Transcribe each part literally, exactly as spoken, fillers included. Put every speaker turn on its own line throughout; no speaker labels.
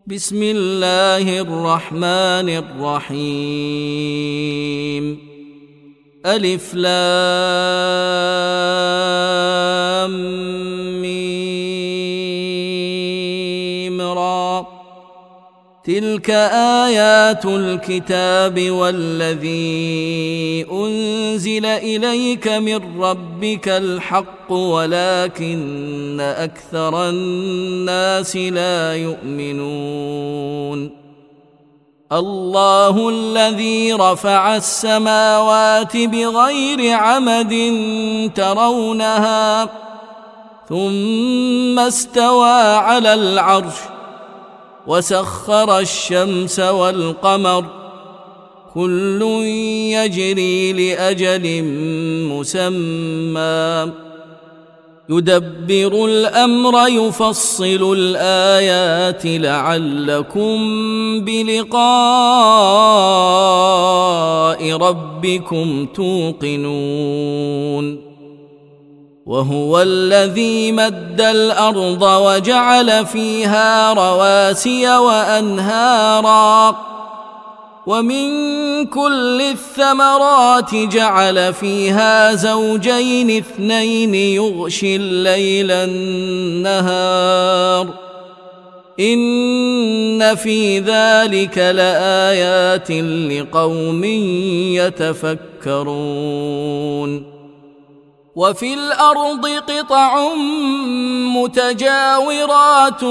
بسم الله الرحمن الرحيم. ألف لام ميم را. تلك آيات الكتاب والذي أنزل إليك من ربك الحق ولكن أكثر الناس لا يؤمنون. الله الذي رفع السماوات بغير عمد ترونها ثم استوى على العرش وسخر الشمس والقمر كل يجري لأجل مسمى يدبر الأمر يفصل الآيات لعلكم بلقاء ربكم توقنون. وهو الذي مد الأرض وجعل فيها رواسي وأنهارا ومن كل الثمرات جعل فيها زوجين اثنين يغشي الليل النهار إن في ذلك لآيات لقوم يتفكرون. وفي الأرض قطع متجاورات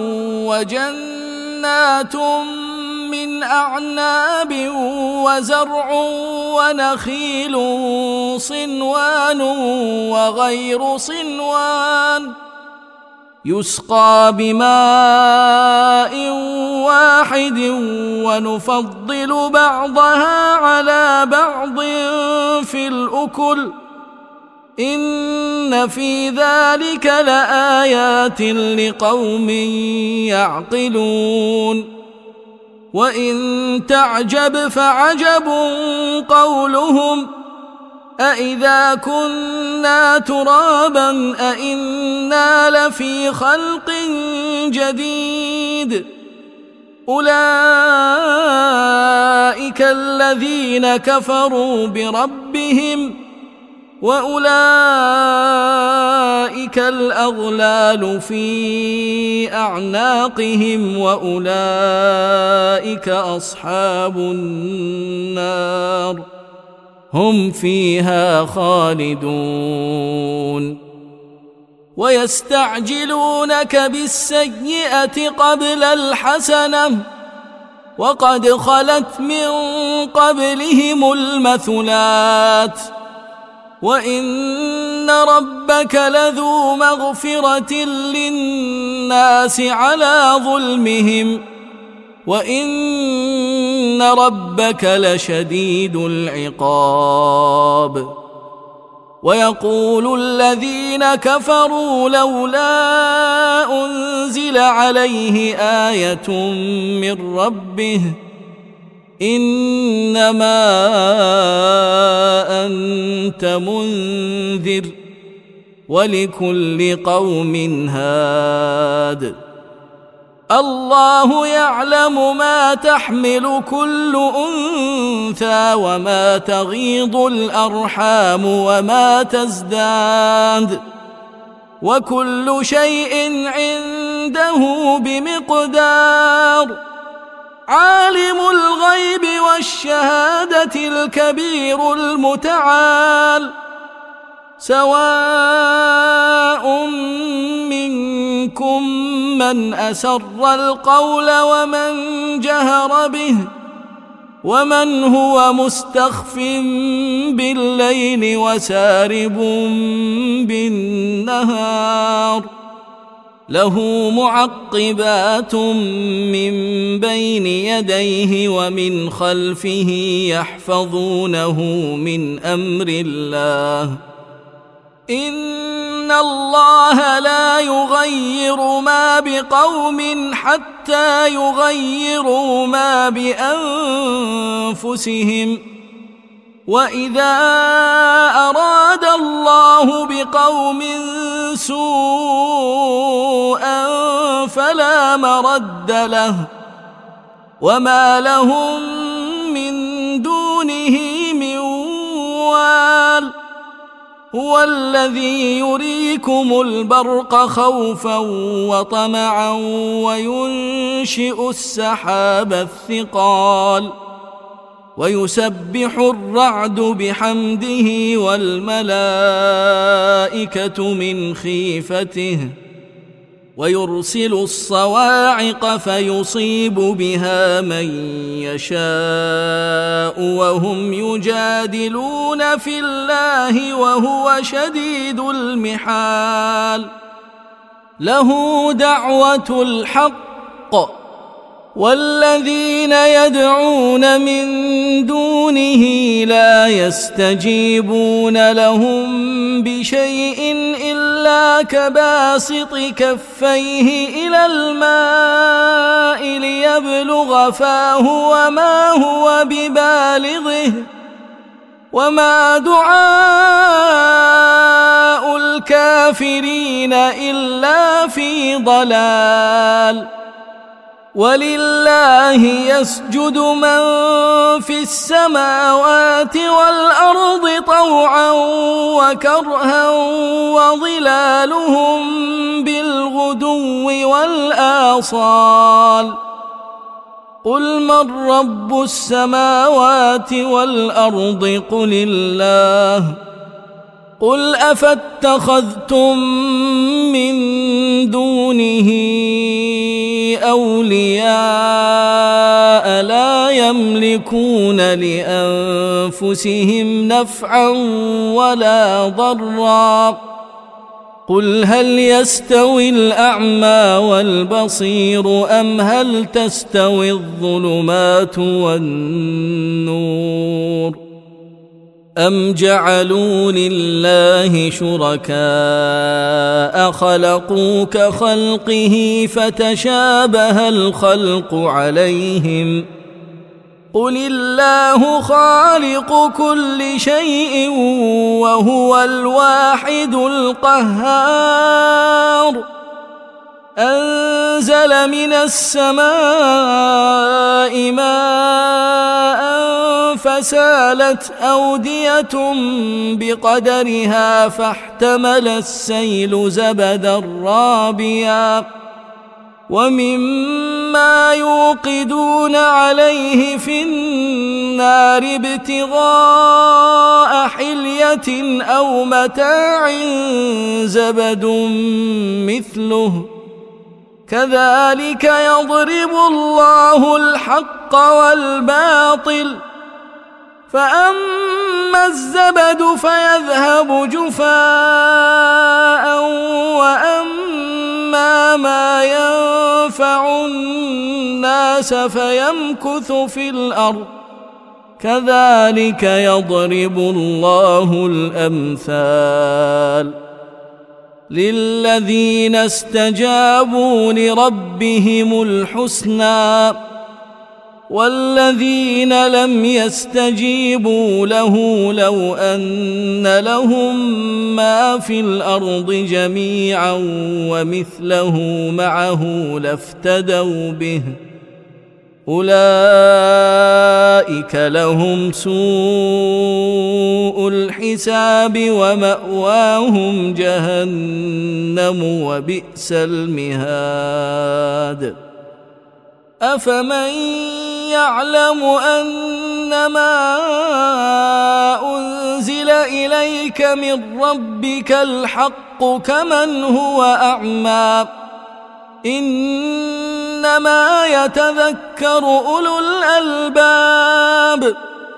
وجنات من أعناب وزرع ونخيل صنوان وغير صنوان يسقى بماء واحد ونفضل بعضها على بعض في الأكل إن في ذلك لآيات لقوم يعقلون. وإن تعجب فعجب قولهم أإذا كنا ترابا أإنا لفي خلق جديد أولئك الذين كفروا بربهم وأولئك الأغلال في أعناقهم وأولئك أصحاب النار هم فيها خالدون. ويستعجلونك بالسيئة قبل الحسنة وقد خلت من قبلهم المثلات وإن ربك لذو مغفرة للناس على ظلمهم وإن ربك لشديد العقاب. ويقول الذين كفروا لولا أنزل عليه آية من ربه إنما أنت منذر ولكل قوم هاد الله يعلم ما تحمل كل أنثى وما تغيض الأرحام وما تزداد وكل شيء عنده بمقدار. عالم الغيب والشهادة الكبير المتعال سواء منكم من أسر القول ومن جهر به ومن هو مستخف بالليل وسارب بالنهار له معقبات من بين يديه ومن خلفه يحفظونه من أمر الله إن الله لا يغير ما بقوم حتى يغيروا ما بأنفسهم وإذا أراد الله بقوم سوءا فلا مرد له وما لهم من دونه من وال هو الذي يريكم البرق خوفا وطمعا وينشئ السحاب الثقال ويسبح الرعد بحمده والملائكة من خيفته ويرسل الصواعق فيصيب بها من يشاء وهم يجادلون في الله وهو شديد المحال له دعوة الحق والذين يدعون من دونه لا يستجيبون لهم بشيء إلا كباسط كفيه إلى الماء ليبلغ فاه وما هو ببالغه وما دعاء الكافرين إلا في ضلال ولله يسجد من في السماوات والأرض طوعا وكرها وظلالهم بالغدو والآصال قل من رب السماوات والأرض قل الله قل أفاتخذتم من دونه أولياء لا يملكون لأنفسهم نفعا ولا ضرا قل هل يستوي الأعمى والبصير أم هل تستوي الظلمات والنور أم جعلوا لله شركاء خلقوا كخلقه فتشابه الخلق عليهم قل الله خالق كل شيء وهو الواحد القهار أنزل من السماء ماء فسالت أودية بقدرها فاحتمل السيل زبدا رابيا ومما يوقدون عليه في النار ابتغاء حلية أو متاع زبد مثله كذلك يضرب الله الحق والباطل فأما الزبد فيذهب جفاء وأما ما ينفع الناس فيمكث في الأرض كذلك يضرب الله الأمثال للذين استجابوا لربهم الحسنى والذين لم يستجيبوا له لو أن لهم ما في الأرض جميعا ومثله معه لافتدوا به أولئك لهم سوء الحساب ومأواهم جهنم وبئس المهاد أفمن يعلم أنما أنزل إليك من ربك الحق كمن هو أعمى إنما يتذكر أولو الألباب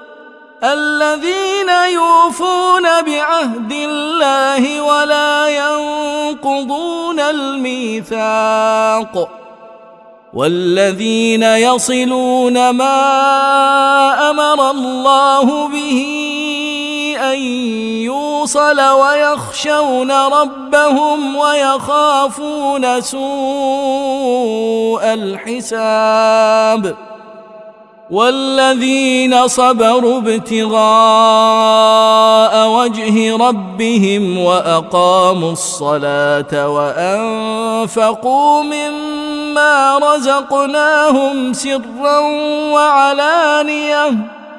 الذين يوفون بعهد الله ولا ينقضون الميثاق والذين يصلون ما أمر الله به أن يوصل ويخشون ربهم ويخافون سوء الحساب والذين صبروا ابتغاء وجه ربهم وأقاموا الصلاة وأنفقوا مما رزقناهم سرا وعلانية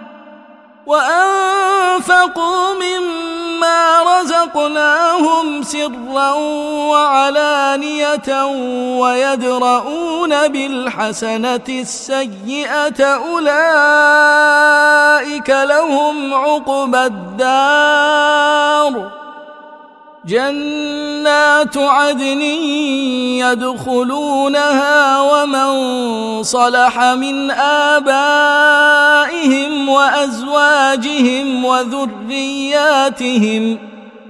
وأنفقوا مما رزقناهم سرا وعلانية ويدرؤون بالحسنة السيئة أولئك لهم عقبى الدار جنات عدن يدخلونها ومن صلح من آبائهم وأزواجهم وذرياتهم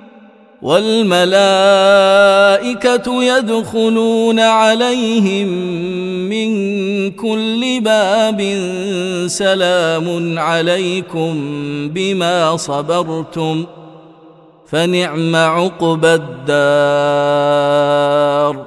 والملائكة يدخلون عليهم من كل باب سلام عليكم بما صبرتم فنعم عقبى الدار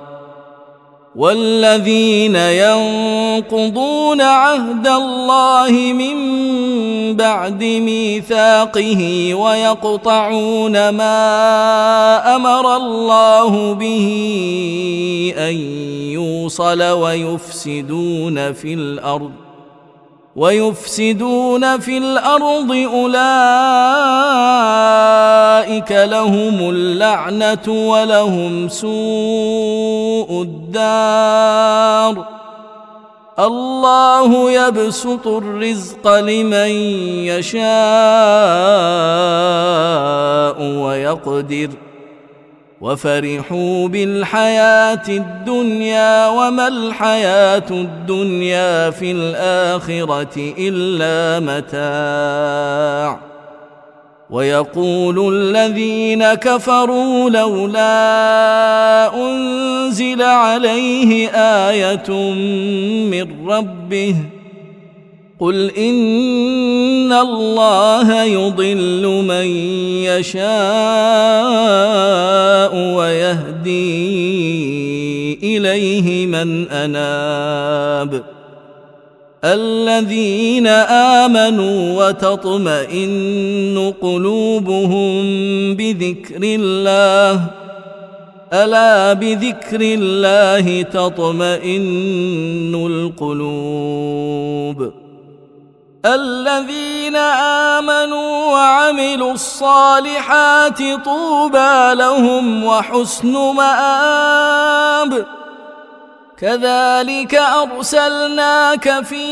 والذين ينقضون عهد الله من بعد ميثاقه ويقطعون ما أمر الله به أن يوصل ويفسدون في الأرض ويفسدون في الأرض أولئك لهم اللعنة ولهم سوء الدار الله يبسط الرزق لمن يشاء ويقدر وفرحوا بالحياة الدنيا وما الحياة الدنيا في الآخرة إلا متاع ويقول الذين كفروا لولا أنزل عليه آية من ربه قل إن الله يضل من يشاء ويهدي إليه من أناب الذين آمنوا وتطمئن قلوبهم بذكر الله ألا بذكر الله تطمئن القلوب الذين آمنوا وعملوا الصالحات طوبى لهم وحسن مآب كذلك أرسلناك في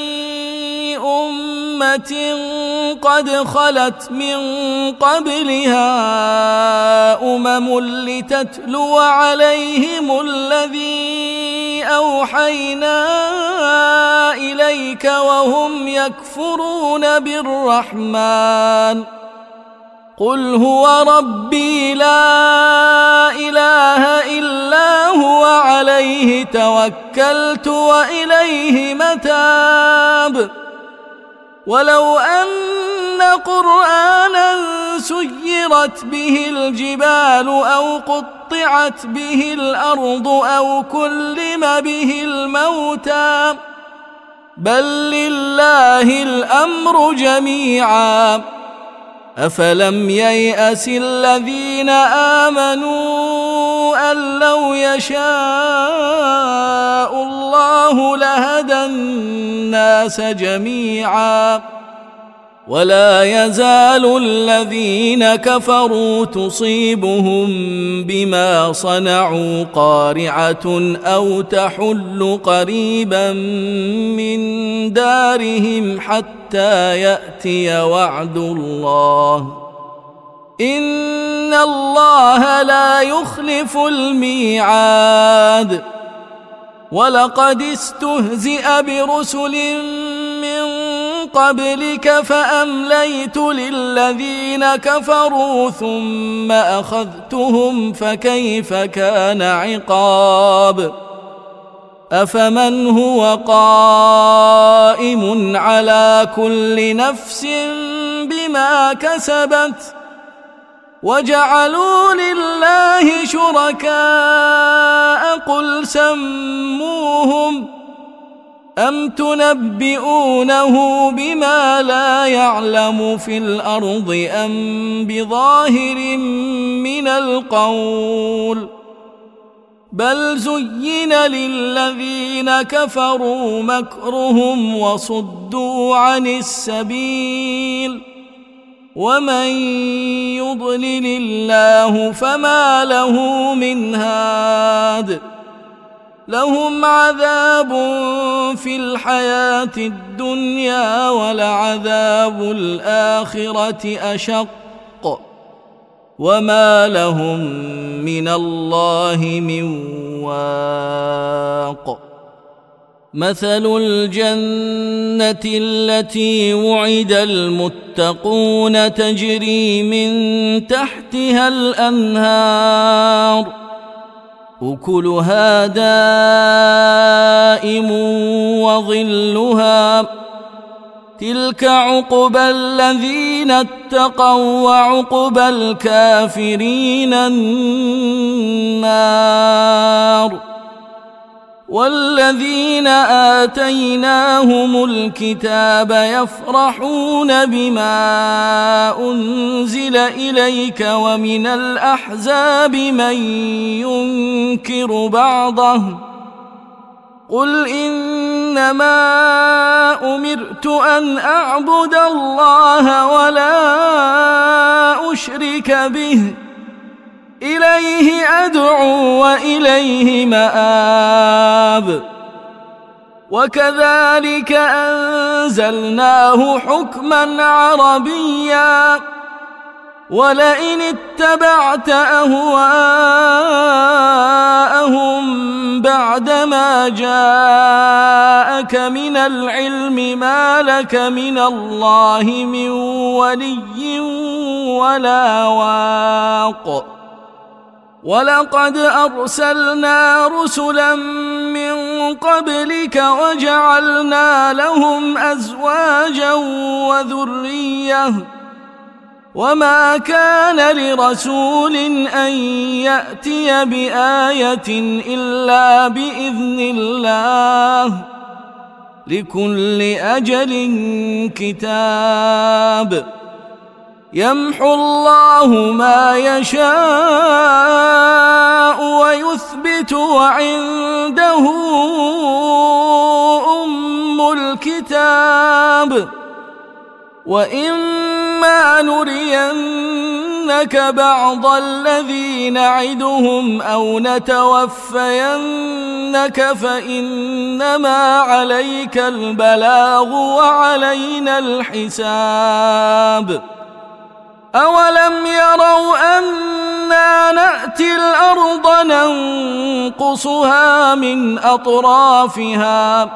أمة قد خلت من قبلها أمم لتتلو عليهم الذي أوحينا إليك وهم يكفرون بالرحمن قل هو ربي لا إله إلا هو عليه توكلت وإليه متاب ولو أن قرآنا سيرت به الجبال أو قطعت به الأرض أو كلم به الموتى بل لله الأمر جميعا أفلم ييأس الذين آمنوا أن لو يشاء الله لهدى الناس جميعا ولا يزال الذين كفروا تصيبهم بما صنعوا قارعة أو تحل قريبا من دارهم حتى يأتي وعد الله إن الله لا يخلف الميعاد ولقد استهزئ برسل من قبلك فأمليت للذين كفروا ثم أخذتهم فكيف كان عقاب أفمن هو قائم على كل نفس بما كسبت وجعلوا لله شركاء قل سموهم أم تنبئونه بما لا يعلم في الأرض أم بظاهر من القول بل زين للذين كفروا مكرهم وصدوا عن السبيل ومن يضلل الله فما له من هاد لهم عذاب في الحياة الدنيا ولعذاب الآخرة أشق وما لهم من الله من واق مثل الجنة التي وعد المتقون تجري من تحتها الأنهار أكلها دائم وظلها تلك عقبى الذين اتقوا وعقبى الكافرين النار والذين آتيناهم الكتاب يفرحون بما أنزل إليك ومن الأحزاب من ينكر بعضه قل إنما أمرت أن أعبد الله ولا أشرك به إليه أدعو وإليه مآب وكذلك أنزلناه حكما عربيا ولئن اتبعت أهواءهم بعدما جاءك من العلم ما لك من الله من ولي ولا واق ولقد أرسلنا رسلا من قبلك وجعلنا لهم أزواجا وذرية وما كان لرسول أن يأتي بآية إلا بإذن الله لكل أجل كتاب يمحو الله ما يشاء ويثبت وعنده أم الكتاب وإما نرينك بعض الذي نعدهم أو نتوفينك فإنما عليك البلاغ وعلينا الحساب أولم يروا أنا نأتي الأرض ننقصها من أطرافها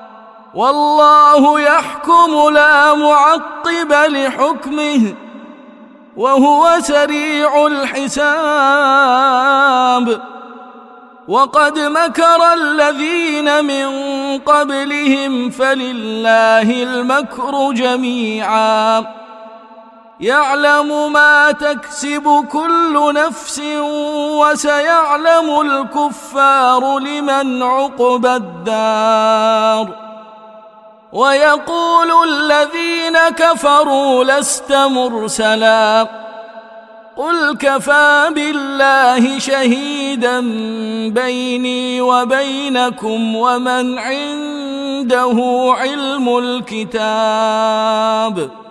والله يحكم لا معقب لحكمه وهو سريع الحساب وقد مكر الذين من قبلهم فلله المكر جميعا يعلم ما تكسب كل نفس وسيعلم الكفار لمن عقبى الدار ويقول الذين كفروا لست مرسلا قل كفى بالله شهيدا بيني وبينكم ومن عنده علم الكتاب